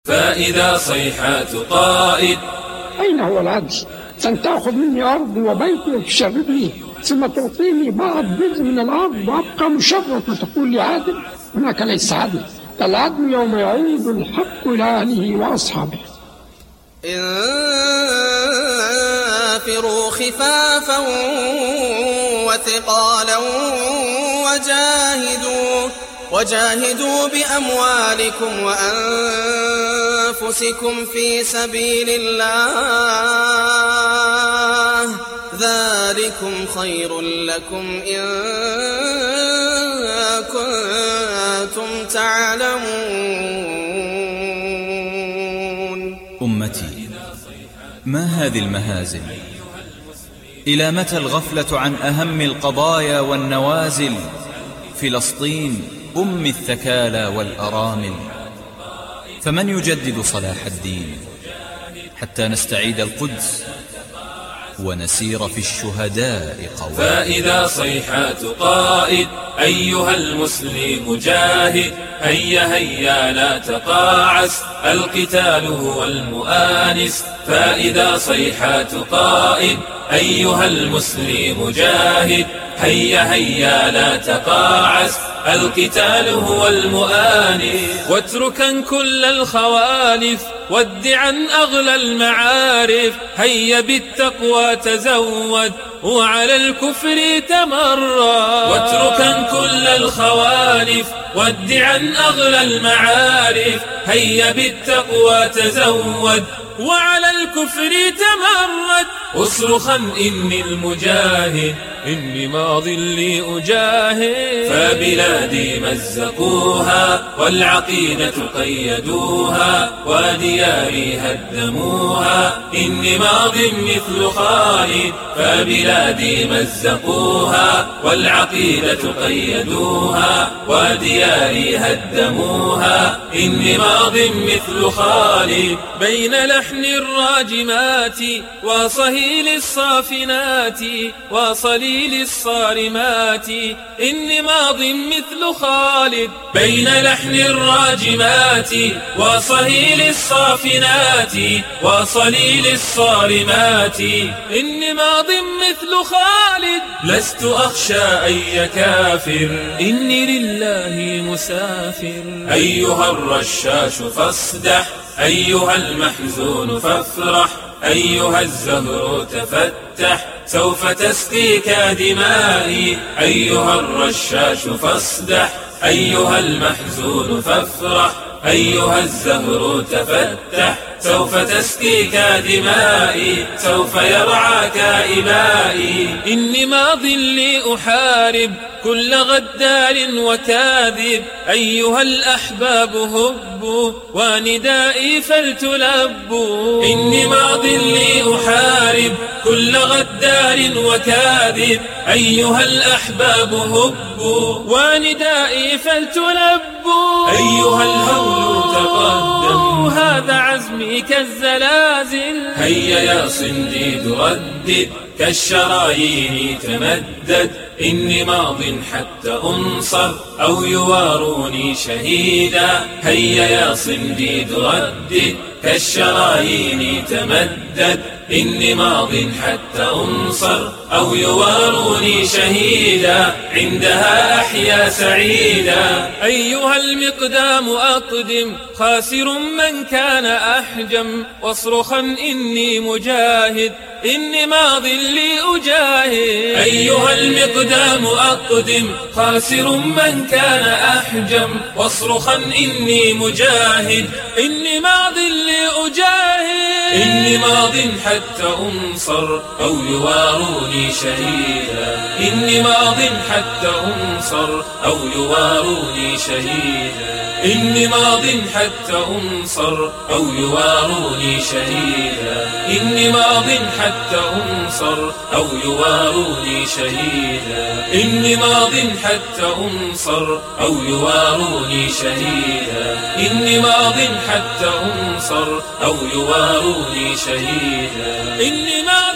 فإذا صيحات قائد. أين هو العدل؟ أن تأخذ مني أرضي وبيتي وتشردني ثم تعطيني بعض جزء من الأرض وأبقى مشرد وتقول لي عادل؟ هناك ليس عدل. العدل يوم يعود الحق إلى أهله وأصحابه. انفروا خفافا وثقالا وجاهدوا بأموالكم وأنفسكم في سبيل الله ذلكم خير لكم إن كنتم تعلمون. أمتي، ما هذه المهازل؟ إلى متى الغفلة عن أهم القضايا والنوازل؟ فلسطين أم الثكالى والأرامل، فمن يجدد صلاح الدين حتى نستعيد القدس ونسير في الشهداء قوام؟ فإذا صيحات قائد أيها المسلم جاهد، هيا هيا لا تقاعس، القتال هو المؤانس. فإذا صيحات قائد أيها المسلم جاهد، هيا هيا لا تقاعس، القتال هو المؤانس. واتركا كل الخوالف وادعا أغلى المعارف، هيا بالتقوى تزود وعلى الكفر تمرد. واتركا كل الخوالف وادعا أغلى المعارف، هيا بالتقوى تزود وعلى الكفر تمرد. اصرخا إني المجاهد، إني ماض لي أجاهد. فبلادي مزقوها والعقيدة قيدوها ودياري هدموها، إني ماض مثل خالد. فبلادي مزقوها والعقيدة قيدوها ودياري هدموها، إني ماض مثل خالد. بين لحن الراجمات وصهيل الصافنات وصليل الصارمات، إني ماض مثل خالد. بين لحن الراجمات وصهيل الصافنات وصليل الصارمات، إني ماض مثل خالد. لست أخشى أي كافر، إني لله مسافر. أيها الرشاش فاصدح، أيها المحزون فافرح، أيها الزهر تفتح، سوف تسقيك دمائي. أيها الرشاش فاصدح، أيها المحزون فافرح، أيها الزهر تفتح، سوف تسقيك دمائي، سوف يرعاك إمائي. إني ماض لي أحارب كل غدار وكاذب، أيها الأحباب هبوا وندائي فلتلبوا. إني ماض لي أحارب كل غدار وكاذب، أيها الأحباب هبوا وندائي فلتلبوا. أيها الهول تقدم، هذا عزمي كالزلازل. هيا يا صنديد ردد، كالشرايين تمدد، إني ماض حتى أنصر أو يواروني شهيدا. هيا يا صنديد ردد، كالشرايين تمدد، إني ماض حتى أنصر أو يواروني شهيدا، عندها أحيا سعيدا. أيها المقدام أقدم، خاسر من كان أحجم، واصرخا إني مجاهد، إني ماض لي أجاهد. أيها المقدام أقدم، خاسر من كان أحجم، واصرخا إني مجاهد، إني ماض لي أجاهد. إني ماض حتى أنصر أو يواروني شهيدا، إني ماض حتى أنصر أو يواروني شهيدا، إني ماض حتى أنصر أو يواروني شهيدا، إني ماض حتى أنصر أو يواروني شهيدا، إني ماض حتى أنصر أو يواروني شهيدا، إني ماض حتى أنصر أو يواروني شهيدا، إني ماض